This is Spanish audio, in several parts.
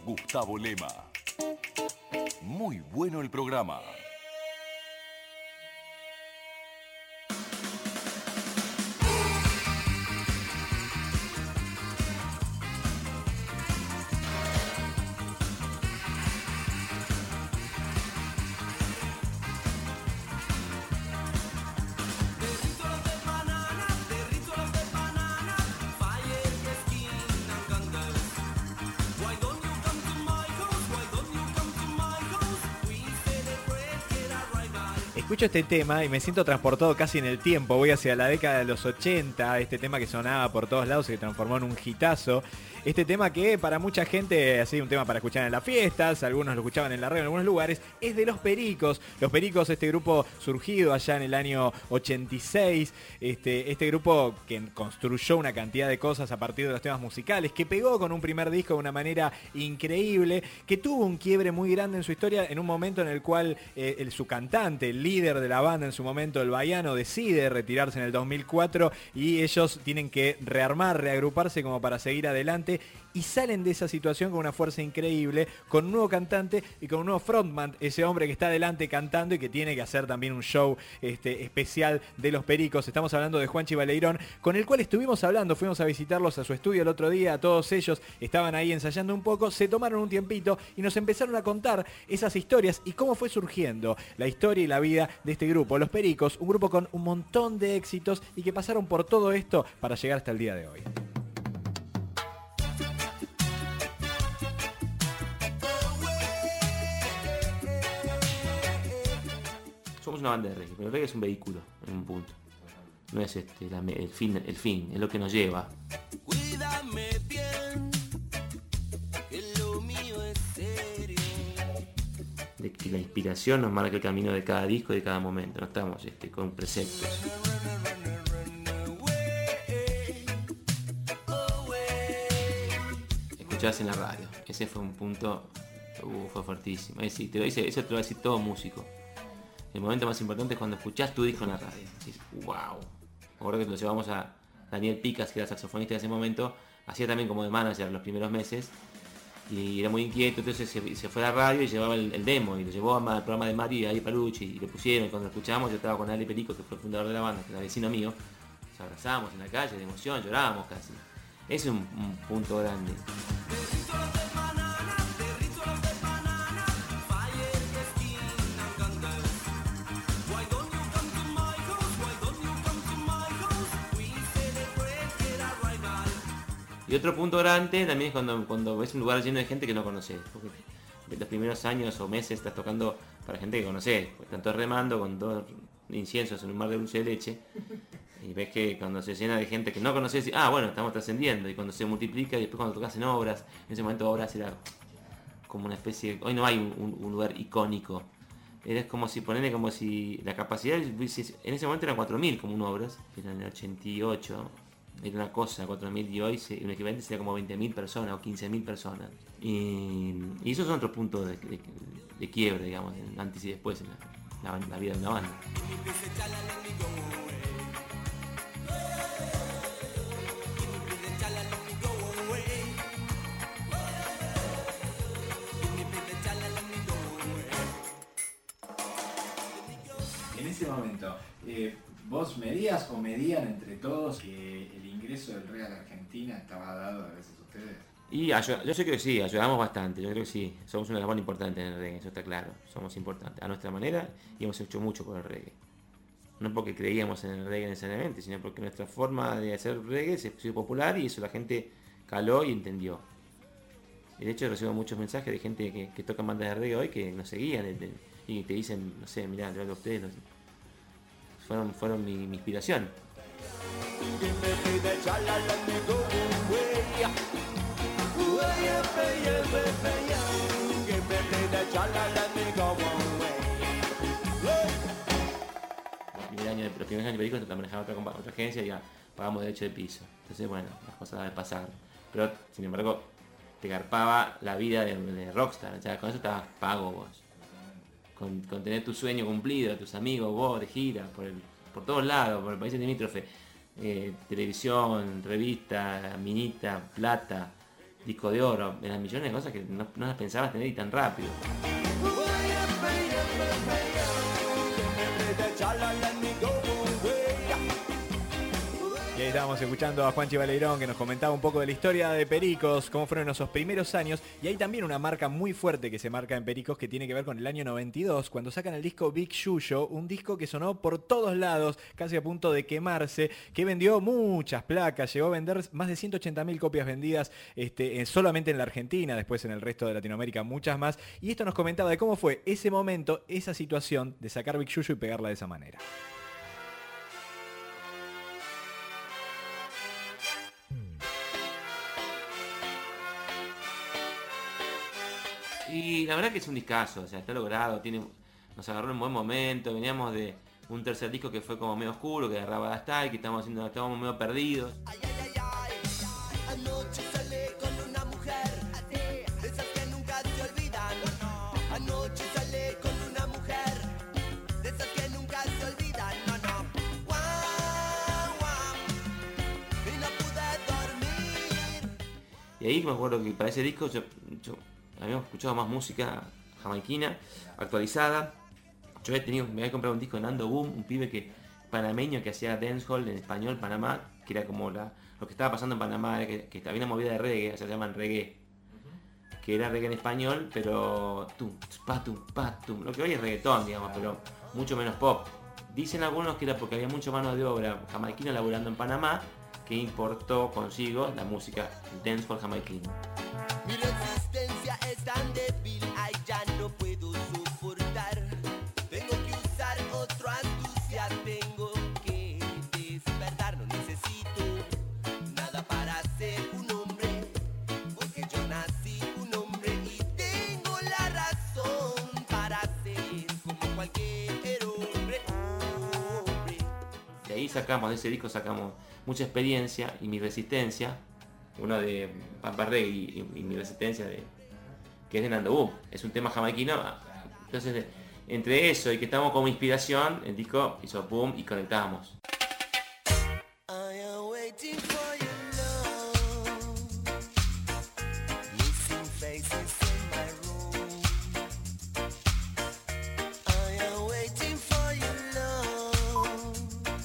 Gustavo Lema. Muy bueno el programa. Escucho este tema y me siento transportado casi en el tiempo. Voy hacia la década de los 80, este tema que sonaba por todos lados, se transformó en un hitazo. Este tema que para mucha gente, así un tema para escuchar en las fiestas, algunos lo escuchaban en la radio en algunos lugares, es de Los Pericos. Los Pericos, este grupo surgido allá en el año 86, este grupo que construyó una cantidad de cosas a partir de los temas musicales, que pegó con un primer disco de una manera increíble, que tuvo un quiebre muy grande en su historia en un momento en el cual su cantante, el líder de la banda en su momento, el Baiano, decide retirarse en el 2004 y ellos tienen que rearmar, reagruparse como para seguir adelante y salen de esa situación con una fuerza increíble, con un nuevo cantante y con un nuevo frontman, ese hombre que está adelante cantando y que tiene que hacer también un show especial de Los Pericos. Estamos hablando de Juanchi Baleirón, con el cual estuvimos hablando, fuimos a visitarlos a su estudio el otro día, todos ellos estaban ahí ensayando un poco, se tomaron un tiempito y nos empezaron a contar esas historias y cómo fue surgiendo la historia y la vida de este grupo, Los Pericos, un grupo con un montón de éxitos y que pasaron por todo esto para llegar hasta el día de hoy. Somos una banda de reggae, pero el reggae es un vehículo en un punto. No es el fin, es lo que nos lleva. Cuídame bien, que lo mío es serio. De que la inspiración nos marca el camino de cada disco y de cada momento. No estamos con preceptos. Escuchabas en la radio. Ese fue un punto, fue fuertísimo. Eso te lo dice, eso te lo va a decir todo músico. El momento más importante es cuando escuchás tu disco en la radio. Decís, wow. Me acuerdo que lo llevamos a Daniel Picas, que era saxofonista en ese momento, hacía también como de manager los primeros meses, y era muy inquieto, entonces se fue a la radio y llevaba el demo, y lo llevó al programa de Mario y ahí Palucci, y lo pusieron, y cuando lo escuchamos yo estaba con Ale Perico, que fue el fundador de la banda, que era vecino mío, nos abrazamos en la calle de emoción, llorábamos casi. Ese es un punto grande. Y otro punto grande también es cuando ves un lugar lleno de gente que no conoces. Porque los primeros años o meses estás tocando para gente que conoces. Están todos remando con 2 inciensos en un mar de dulce de leche. Y ves que cuando se llena de gente que no conoces, bueno, estamos trascendiendo. Y cuando se multiplica y después cuando tocas en obras, en ese momento obras era como una especie de... Hoy no hay un lugar icónico. Era como si la capacidad, en ese momento eran 4.000 como un obras, eran en el 88. Era una cosa, 4.000, y hoy un equivalente sería como 20.000 personas o 15.000 personas. Y esos son otros puntos de quiebre, digamos, antes y después en la vida de una banda. En ese momento, ¿vos medías o medían entre todos que el ingreso del reggae a la Argentina estaba dado gracias a ustedes? Y yo sé que sí, ayudamos bastante, yo creo que sí, somos una de las bandas importantes en el reggae, eso está claro, somos importantes a nuestra manera y hemos hecho mucho por el reggae. No porque creíamos en el reggae necesariamente, sino porque nuestra forma de hacer reggae se hizo popular y eso la gente caló y entendió. Y de hecho recibo muchos mensajes de gente que toca bandas de reggae hoy que nos seguían y te dicen, no sé, mirá, yo hablo a ustedes, fueron mi inspiración. Los primeros años de películas te manejaba otra agencia y ya pagamos derecho de piso. Entonces, bueno, las cosas deben pasar. Pero, sin embargo, te garpaba la vida de rockstar. O sea, con eso estabas pago vos. Con tener tu sueño cumplido, tus amigos, vos de gira, por todos lados, por el país limítrofe. Televisión, revista, minita, plata. disco de oro, eran millones de cosas que no las pensabas tener y tan rápido. Y ahí estábamos escuchando a Juanchi Baleirón, que nos comentaba un poco de la historia de Pericos, cómo fueron esos primeros años. Y hay también una marca muy fuerte que se marca en Pericos, que tiene que ver con el año 92, cuando sacan el disco Big Yuyo, un disco que sonó por todos lados, casi a punto de quemarse, que vendió muchas placas, llegó a vender más de 180.000 copias vendidas solamente en la Argentina, después en el resto de Latinoamérica muchas más. Y esto nos comentaba de cómo fue ese momento, esa situación de sacar Big Yuyo y pegarla de esa manera. Y la verdad que es un discazo, o sea, está logrado, nos agarró en un buen momento, veníamos de un tercer disco que fue como medio oscuro, que agarraba la style, que estábamos medio perdidos. Ay, ay, ay, ay. Anoche salí con una mujer, de esas que nunca se olvidan. Anoche salí con una mujer, de esas que nunca se olvidan. No, no. Guau, guau. Y no pude dormir. Y ahí me acuerdo que para ese disco yo habíamos escuchado más música jamaiquina, actualizada. Yo me había comprado un disco de Nando Boom, un pibe panameño que hacía dancehall en español, Panamá, que era como lo que estaba pasando en Panamá, era que había una movida de reggae, se llaman reggae, que era reggae en español, pero lo que hoy es reggaetón, digamos, pero mucho menos pop. Dicen algunos que era porque había mucha mano de obra jamaiquina laburando en Panamá, que importó consigo la música dancehall jamaiquina. Mi resistencia es tan débil, ay, ya no puedo soportar. Tengo que usar otra astucia, tengo que despertar. No necesito nada para ser un hombre, porque yo nací un hombre y tengo la razón para ser como cualquier hombre. De ahí de ese disco sacamos mucha experiencia y mi resistencia. Uno de Pampa Reggae y mi resistencia, que es de Nando Boom. Es un tema jamaiquino. Entonces, entre eso y que estamos como inspiración, el disco hizo boom y conectamos. I am waiting for your love. Missing faces in my room. I am waiting for your love.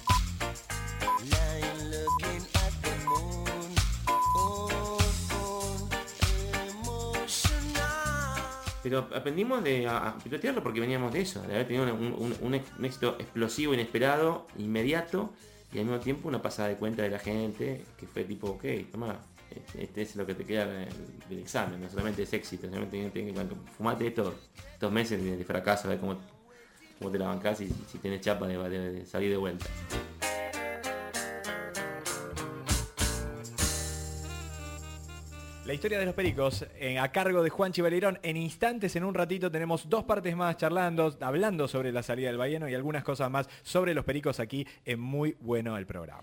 Lying looking at the moon. Emotional. Pero aprendimos a pilotearlo porque veníamos de eso, de haber tenido un éxito explosivo, inesperado, inmediato, y al mismo tiempo una pasada de cuenta de la gente, que fue tipo, ok, toma, este es lo que te queda del examen, no solamente es éxito, solamente fumate estos meses de fracaso, a ver cómo te la bancás y si tenés chapa de salir de vuelta. La historia de los Pericos, a cargo de Juanchi Baleirón. En instantes, en un ratito, tenemos dos partes más charlando, hablando sobre la salida del Bahiano y algunas cosas más sobre los Pericos aquí en Muy Bueno el Programa.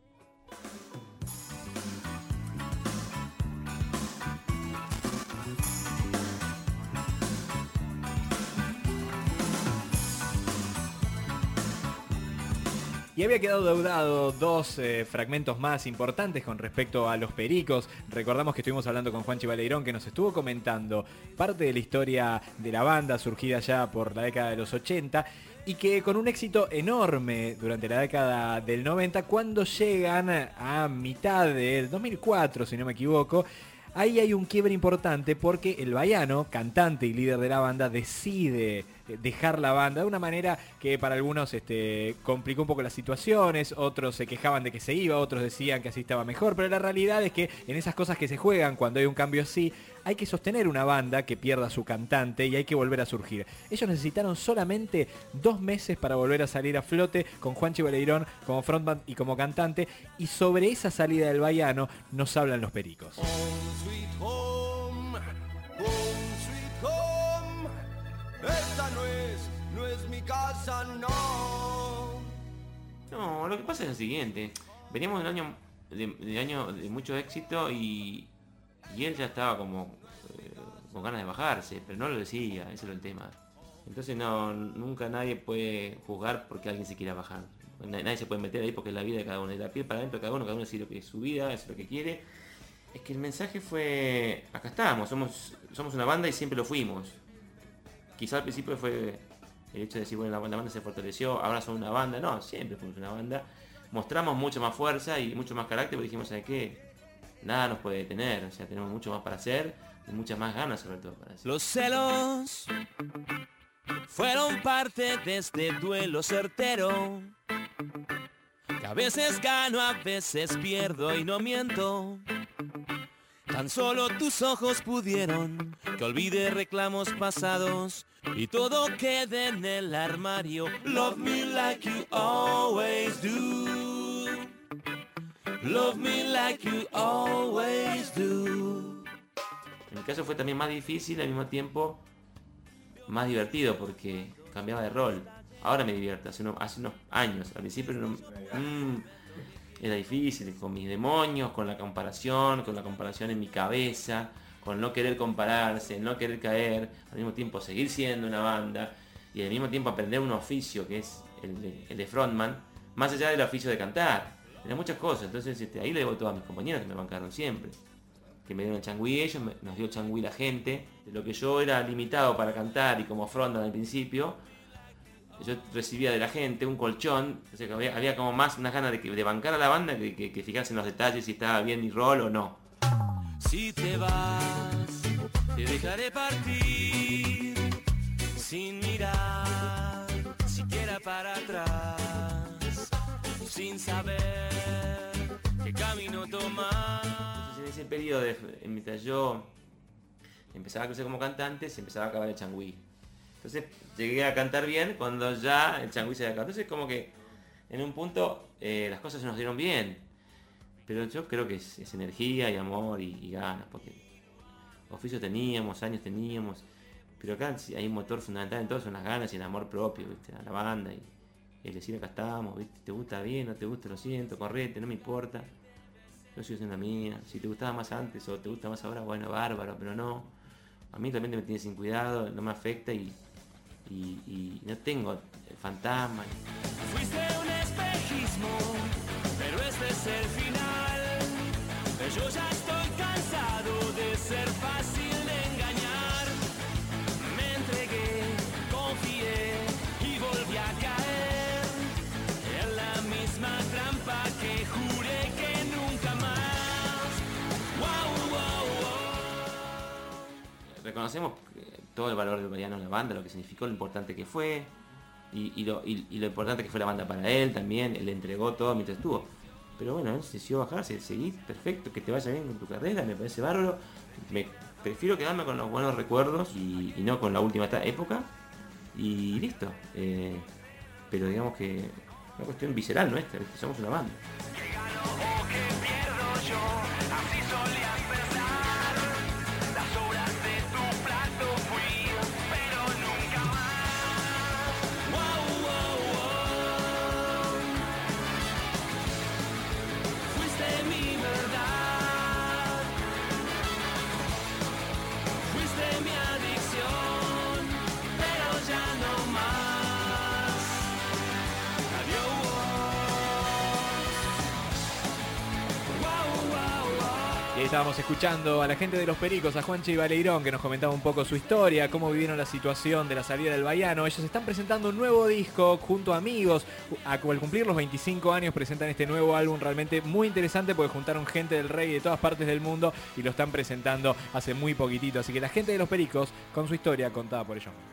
Y había quedado deudado dos fragmentos más importantes con respecto a los Pericos. Recordamos que estuvimos hablando con Juanchi Baleirón, que nos estuvo comentando parte de la historia de la banda surgida ya por la década de los 80 y que con un éxito enorme durante la década del 90, cuando llegan a mitad del 2004, si no me equivoco, ahí hay un quiebre importante porque el Bahiano, cantante y líder de la banda, decide dejar la banda de una manera que para algunos complicó un poco las situaciones, otros se quejaban de que se iba, otros decían que así estaba mejor, pero la realidad es que en esas cosas que se juegan cuando hay un cambio así, hay que sostener una banda que pierda a su cantante y hay que volver a surgir. Ellos necesitaron solamente 2 meses para volver a salir a flote con Juanchi Baleirón como frontman y como cantante, y sobre esa salida del Bahiano nos hablan los Pericos. Home sweet home. Esta no es mi casa, no. No, lo que pasa es lo siguiente. Veníamos de año de mucho éxito y él ya estaba como con ganas de bajarse, pero no lo decía, ese era el tema. Entonces nunca nadie puede juzgar porque alguien se quiera bajar. Nadie se puede meter ahí porque es la vida de cada uno, es la piel para adentro de cada uno decide lo que es su vida, es lo que quiere. Es que el mensaje fue, acá estamos, somos una banda y siempre lo fuimos. Quizá al principio fue el hecho de decir, bueno, la banda se fortaleció, ahora son una banda. No, siempre fuimos una banda. Mostramos mucho más fuerza y mucho más carácter, porque dijimos, ¿sabes qué? Nada nos puede detener, o sea, tenemos mucho más para hacer y muchas más ganas sobre todo para hacer. Los celos fueron parte de este duelo certero, que a veces gano, a veces pierdo y no miento. Tan solo tus ojos pudieron que olvide reclamos pasados y todo quede en el armario. Love me like you always do. Love me like you always do. En mi caso fue también más difícil, al mismo tiempo más divertido, porque cambiaba de rol. Ahora me divierto, hace unos años. Al principio era difícil, con mis demonios, con la comparación en mi cabeza, con no querer compararse, no querer caer, al mismo tiempo seguir siendo una banda y al mismo tiempo aprender un oficio que es el de frontman, más allá del oficio de cantar. Era muchas cosas, entonces ahí le debo todo a mis compañeros que me bancaron siempre. Que me dieron el changüí ellos, nos dio el changüí la gente. De lo que yo era limitado para cantar y como frontman al principio, yo recibía de la gente un colchón, o sea que había como más unas ganas de bancar a la banda que fijarse en los detalles, si estaba bien mi rol o no. Si te vas, te dejaré partir, sin mirar siquiera para atrás, sin saber qué camino tomar. Entonces en ese periodo, mientras yo empezaba a crecer como cantante, se empezaba a acabar el changüí. Entonces llegué a cantar bien cuando ya el changüí se había acabado. Entonces como que en un punto las cosas se nos dieron bien. Pero yo creo que es energía y amor y ganas, porque oficio teníamos, años teníamos. Pero acá hay un motor fundamental en todo, son las ganas y el amor propio, ¿viste? A la banda y el decir acá estamos, ¿viste? Te gusta bien, no te gusta, lo siento, correte, no me importa. Yo sigo siendo la mía. Si te gustaba más antes o te gusta más ahora, bueno, bárbaro, pero no. A mí también me tiene sin cuidado, no me afecta y no tengo fantasma. Fuiste un espejismo, pero este es el final. Yo ya estoy cansado de ser fácil de engañar. Me entregué, confié y volví a caer en la misma trampa que juré que nunca más. Wow, wow, wow. Reconocemos todo el valor de Mariano en la banda, lo que significó, lo importante que fue y lo importante que fue la banda para él también. Él entregó todo mientras estuvo. Pero bueno, él decidió bajarse, seguí, perfecto, que te vaya bien con tu carrera, me parece bárbaro. Prefiero quedarme con los buenos recuerdos y no con la última época. Y listo. Pero digamos que es una cuestión visceral nuestra, que somos una banda. Que gano o que pierdo yo, así solías pensar. Las obras de tu plato fui, pero nunca más. Wow, wow, wow. Fuiste mi verdad, fuiste mi adicción, pero ya no más. Adiós. Wow, wow, wow. Y ahí estábamos escuchando a la gente de Los Pericos, a Juanchi Baleirón, que nos comentaba un poco su historia, cómo vivieron la situación de la salida del Bahiano. Ellos están presentando un nuevo disco junto a amigos. Al cumplir los 25 años presentan este nuevo álbum realmente muy interesante, porque juntaron gente del reggae de todas partes del mundo y lo están presentando hace muy poquitito. Así que la gente de Los Pericos con su historia contada por ellos.